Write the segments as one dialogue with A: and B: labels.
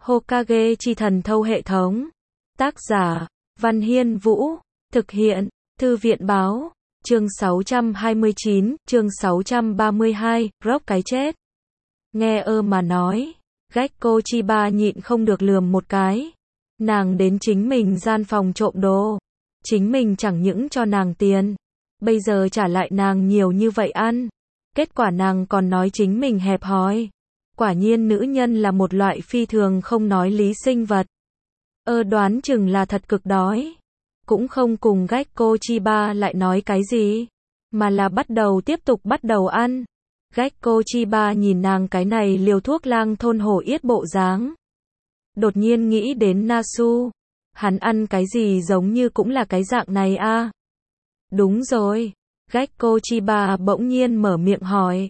A: Hokage chi thần thâu hệ thống. Tác giả, Văn Hiên Vũ. Thực hiện, Thư viện báo. Chương 629, chương 632, Rock cái chết. Nghe mà nói, Gekko Chiba nhịn không được lườm một cái. Nàng đến chính mình gian phòng trộm đồ. Chính mình chẳng những cho nàng tiền, bây giờ trả lại nàng nhiều như vậy ăn. Kết quả nàng còn nói chính mình hẹp hòi. Quả nhiên nữ nhân là một loại phi thường không nói lý sinh vật. Đoán chừng là thật cực đói. Cũng không cùng Gekko Chiba lại nói cái gì, mà là tiếp tục bắt đầu ăn. Gekko Chiba nhìn nàng cái này liều thuốc lang thôn hổ yết bộ dáng. Đột nhiên nghĩ đến Nasu. Hắn ăn cái gì giống như cũng là cái dạng này a. Đúng rồi. Gekko Chiba bỗng nhiên mở miệng hỏi.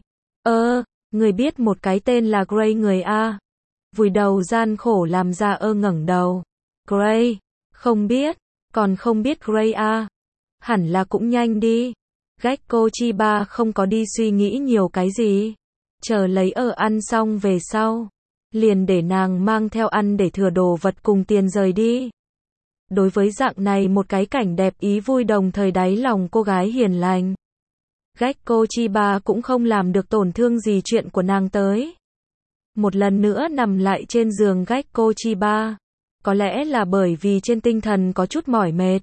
A: Người biết một cái tên là Gray người a? Vùi đầu gian khổ làm ra ngẩng đầu. Gray? Không biết. Còn không biết Gray a? Hẳn là cũng nhanh đi. Gekko Chiba không có đi suy nghĩ nhiều cái gì. Chờ lấy ăn xong về sau. Liền để nàng mang theo ăn để thừa đồ vật cùng tiền rời đi. Đối với dạng này một cái cảnh đẹp ý vui đồng thời đáy lòng cô gái hiền lành, Gekko Chiba cũng không làm được tổn thương gì chuyện của nàng tới. Một lần nữa nằm lại trên giường Gekko Chiba. Có lẽ là bởi vì trên tinh thần có chút mỏi mệt.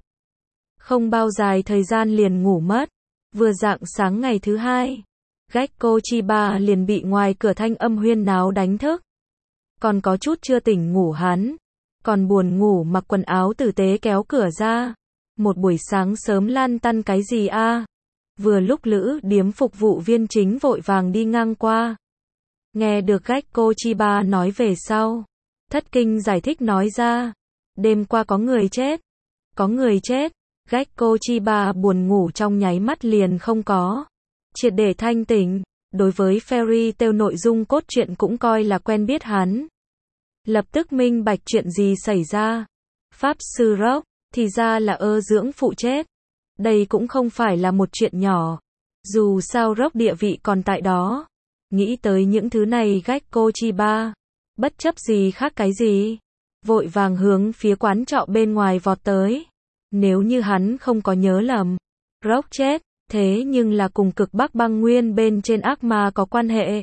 A: Không bao dài thời gian liền ngủ mất. Vừa rạng sáng ngày thứ hai, Gekko Chiba liền bị ngoài cửa thanh âm huyên náo đánh thức. Còn có chút chưa tỉnh ngủ hắn, còn buồn ngủ mặc quần áo tử tế kéo cửa ra. Một buổi sáng sớm lan tăn cái gì a? Vừa lúc Lữ điếm phục vụ viên chính vội vàng đi ngang qua. Nghe được Gekko Chiba nói về sau, thất kinh giải thích nói ra. Đêm qua có người chết. Có người chết. Gekko Chiba buồn ngủ trong nháy mắt liền không có. Triệt để thanh tỉnh. Đối với fairy tale nội dung cốt truyện cũng coi là quen biết hắn. Lập tức minh bạch chuyện gì xảy ra. Pháp sư Rock, thì ra là dưỡng phụ chết. Đây cũng không phải là một chuyện nhỏ. Dù sao Rock địa vị còn tại đó. Nghĩ tới những thứ này Gekko Chiba, bất chấp gì khác cái gì, vội vàng hướng phía quán trọ bên ngoài vọt tới. Nếu như hắn không có nhớ lầm, Rock chết, thế nhưng là cùng cực Bắc băng nguyên bên trên ác ma có quan hệ.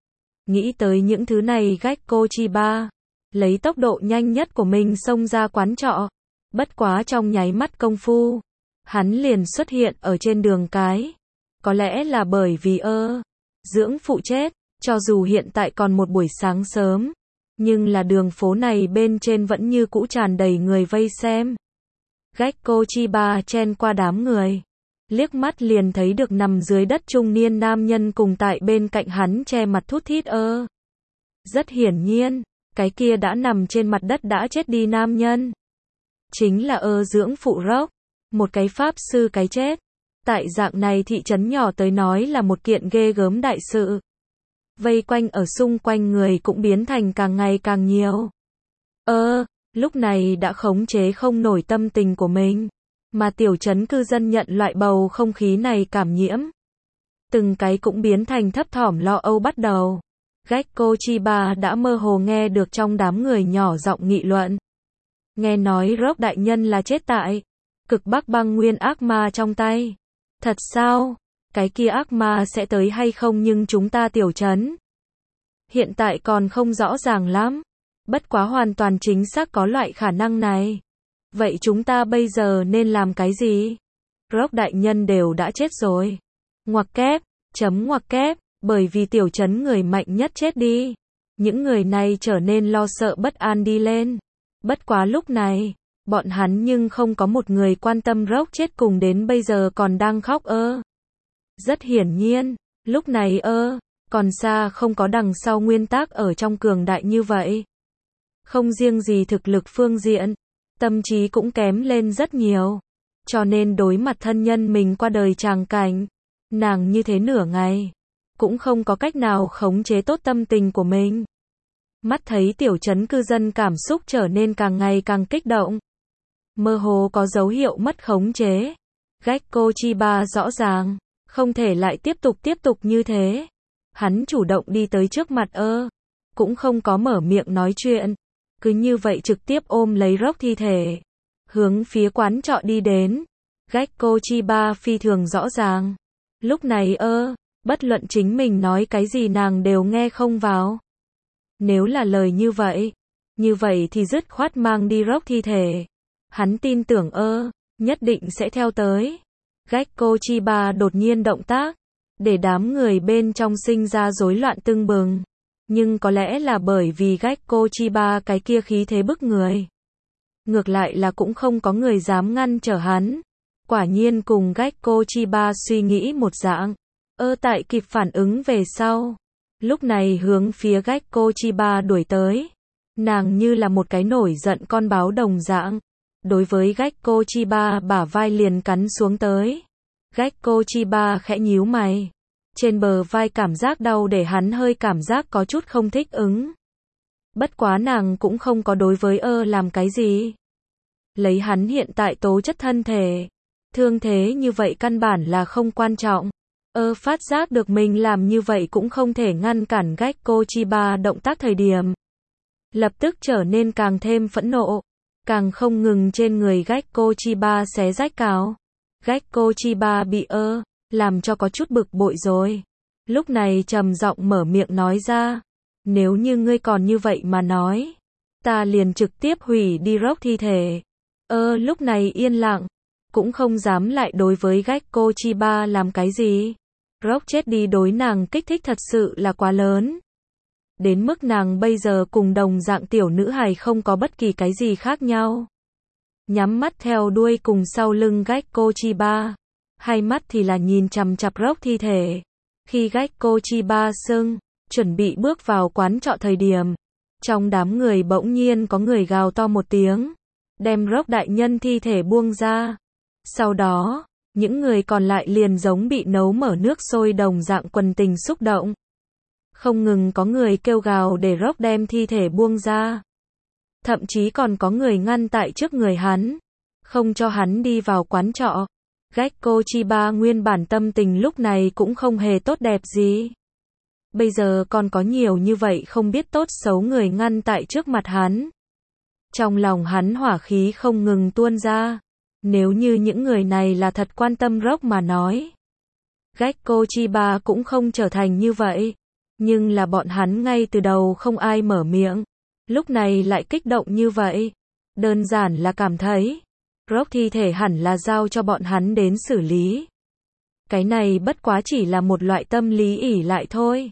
A: Nghĩ tới những thứ này Gekko Chiba, lấy tốc độ nhanh nhất của mình xông ra quán trọ. Bất quá trong nháy mắt công phu, hắn liền xuất hiện ở trên đường cái. Có lẽ là bởi vì dưỡng phụ chết, cho dù hiện tại còn một buổi sáng sớm, nhưng là đường phố này bên trên vẫn như cũ tràn đầy người vây xem. Gekko Chiba chen qua đám người, liếc mắt liền thấy được nằm dưới đất trung niên nam nhân cùng tại bên cạnh hắn che mặt thút thít Rất hiển nhiên, cái kia đã nằm trên mặt đất đã chết đi nam nhân. Chính là dưỡng phụ Rock, một cái pháp sư cái chết. Tại dạng này thị trấn nhỏ tới nói là một kiện ghê gớm đại sự. Vây quanh ở xung quanh người cũng biến thành càng ngày càng nhiều. Lúc này đã khống chế không nổi tâm tình của mình. Mà tiểu trấn cư dân nhận loại bầu không khí này cảm nhiễm. Từng cái cũng biến thành thấp thỏm lo âu bắt đầu. Gekko Chiba đã mơ hồ nghe được trong đám người nhỏ giọng nghị luận. Nghe nói Rock đại nhân là chết tại cực Bắc băng nguyên ác ma trong tay. Thật sao? Cái kia ác ma sẽ tới hay không nhưng chúng ta tiểu trấn hiện tại còn không rõ ràng lắm. Bất quá hoàn toàn chính xác có loại khả năng này. Vậy chúng ta bây giờ nên làm cái gì? Rock đại nhân đều đã chết rồi. Ngoặc kép, ngoặc kép, bởi vì tiểu trấn người mạnh nhất chết đi. Những người này trở nên lo sợ bất an đi lên. Bất quá lúc này, bọn hắn nhưng không có một người quan tâm Rock chết cùng đến bây giờ còn đang khóc Rất hiển nhiên, lúc này còn xa không có đằng sau nguyên tắc ở trong cường đại như vậy. Không riêng gì thực lực phương diện, tâm trí cũng kém lên rất nhiều. Cho nên đối mặt thân nhân mình qua đời tràng cảnh, nàng như thế nửa ngày, cũng không có cách nào khống chế tốt tâm tình của mình. Mắt thấy tiểu trấn cư dân cảm xúc trở nên càng ngày càng kích động. Mơ hồ có dấu hiệu mất khống chế. Gekko Chiba rõ ràng, không thể lại tiếp tục như thế. Hắn chủ động đi tới trước mặt cũng không có mở miệng nói chuyện. cứ như vậy trực tiếp ôm lấy Rock thi thể, hướng phía quán trọ đi đến. Gekko Chiba phi thường rõ ràng. Lúc này bất luận chính mình nói cái gì nàng đều nghe không vào. Nếu là lời như vậy thì dứt khoát mang đi Rock thi thể. Hắn tin tưởng nhất định sẽ theo tới. Gekko Chiba đột nhiên động tác, để đám người bên trong sinh ra rối loạn tưng bừng. Nhưng có lẽ là bởi vì Gekko Chiba cái kia khí thế bức người. Ngược lại là cũng không có người dám ngăn trở hắn. Quả nhiên cùng Gekko Chiba suy nghĩ một dạng. Tại kịp phản ứng về sau. Lúc này hướng phía Gekko Chiba đuổi tới. Nàng như là một cái nổi giận con báo đồng dạng. Đối với Gekko Chiba bả vai liền cắn xuống tới. Gekko Chiba khẽ nhíu mày. Trên bờ vai cảm giác đau để hắn hơi cảm giác có chút không thích ứng. Bất quá nàng cũng không có đối với làm cái gì. Lấy hắn hiện tại tố chất thân thể. Thương thế như vậy căn bản là không quan trọng. Phát giác được mình làm như vậy cũng không thể ngăn cản Gekko Chiba động tác thời điểm. Lập tức trở nên càng thêm phẫn nộ. Càng không ngừng trên người Gekko Chiba xé rách cào. Gekko Chiba bị làm cho có chút bực bội rồi. Lúc này trầm giọng mở miệng nói ra. Nếu như ngươi còn như vậy mà nói. Ta liền trực tiếp hủy đi Rock thi thể. Lúc này yên lặng. Cũng không dám lại đối với Gekko Chiba làm cái gì. Rock chết đi đối nàng kích thích thật sự là quá lớn. Đến mức nàng bây giờ cùng đồng dạng tiểu nữ hài không có bất kỳ cái gì khác nhau. Nhắm mắt theo đuôi cùng sau lưng Gekko Chiba. Hai mắt thì là nhìn chằm chằm Rock thi thể. Khi Gekko Chiba chuẩn bị bước vào quán trọ thời điểm. Trong đám người bỗng nhiên có người gào to một tiếng. Đem Rock đại nhân thi thể buông ra. Sau đó, những người còn lại liền giống bị nấu mở nước sôi đồng dạng quần tình xúc động. Không ngừng có người kêu gào để Rock đem thi thể buông ra. Thậm chí còn có người ngăn tại trước người hắn. Không cho hắn đi vào quán trọ. Gekko Chiba nguyên bản tâm tình lúc này cũng không hề tốt đẹp gì. Bây giờ còn có nhiều như vậy không biết tốt xấu người ngăn tại trước mặt hắn. Trong lòng hắn hỏa khí không ngừng tuôn ra. Nếu như những người này là thật quan tâm Rock mà nói. Gekko Chiba cũng không trở thành như vậy. Nhưng là bọn hắn ngay từ đầu không ai mở miệng. Lúc này lại kích động như vậy. Đơn giản là cảm thấy. Rock thi thể hẳn là giao cho bọn hắn đến xử lý. Cái này bất quá chỉ là một loại tâm lý ỷ lại thôi.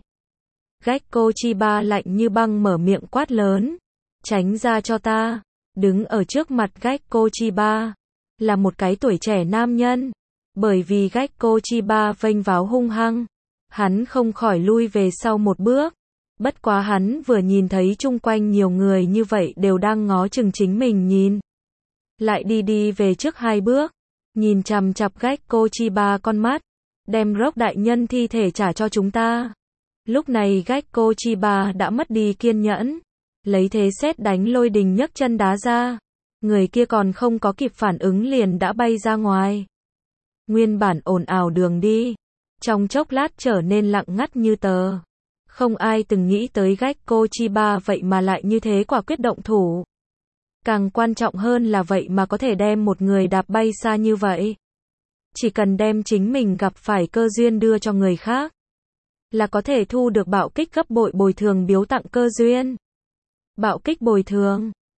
A: Gekko Chiba lạnh như băng mở miệng quát lớn. Tránh ra cho ta. Đứng ở trước mặt Gekko Chiba. Là một cái tuổi trẻ nam nhân. Bởi vì Gekko Chiba vênh váo hung hăng. Hắn không khỏi lui về sau một bước. Bất quá hắn vừa nhìn thấy chung quanh nhiều người như vậy đều đang ngó chừng chính mình nhìn. Lại đi về trước hai bước. Nhìn chằm chằm Gekko Chiba con mắt. Đem Rock đại nhân thi thể trả cho chúng ta. Lúc này Gekko Chiba đã mất đi kiên nhẫn. Lấy thế sét đánh lôi đình nhấc chân đá ra. Người kia còn không có kịp phản ứng liền đã bay ra ngoài. Nguyên bản ồn ào đường đi. Trong chốc lát trở nên lặng ngắt như tờ. Không ai từng nghĩ tới Gekko Chiba vậy mà lại như thế quả quyết động thủ. Càng quan trọng hơn là vậy mà có thể đem một người đạp bay xa như vậy. Chỉ cần đem chính mình gặp phải cơ duyên đưa cho người khác. Là có thể thu được bạo kích gấp bội bồi thường biếu tặng cơ duyên. Bạo kích bồi thường.